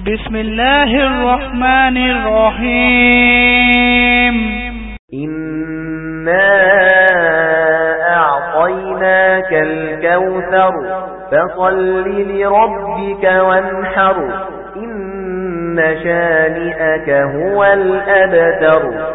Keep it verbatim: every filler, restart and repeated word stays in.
بسم الله الرحمن الرحيم إنا أعطيناك الكوثر فصل لربك وانحر إن شانئك هو الأبتر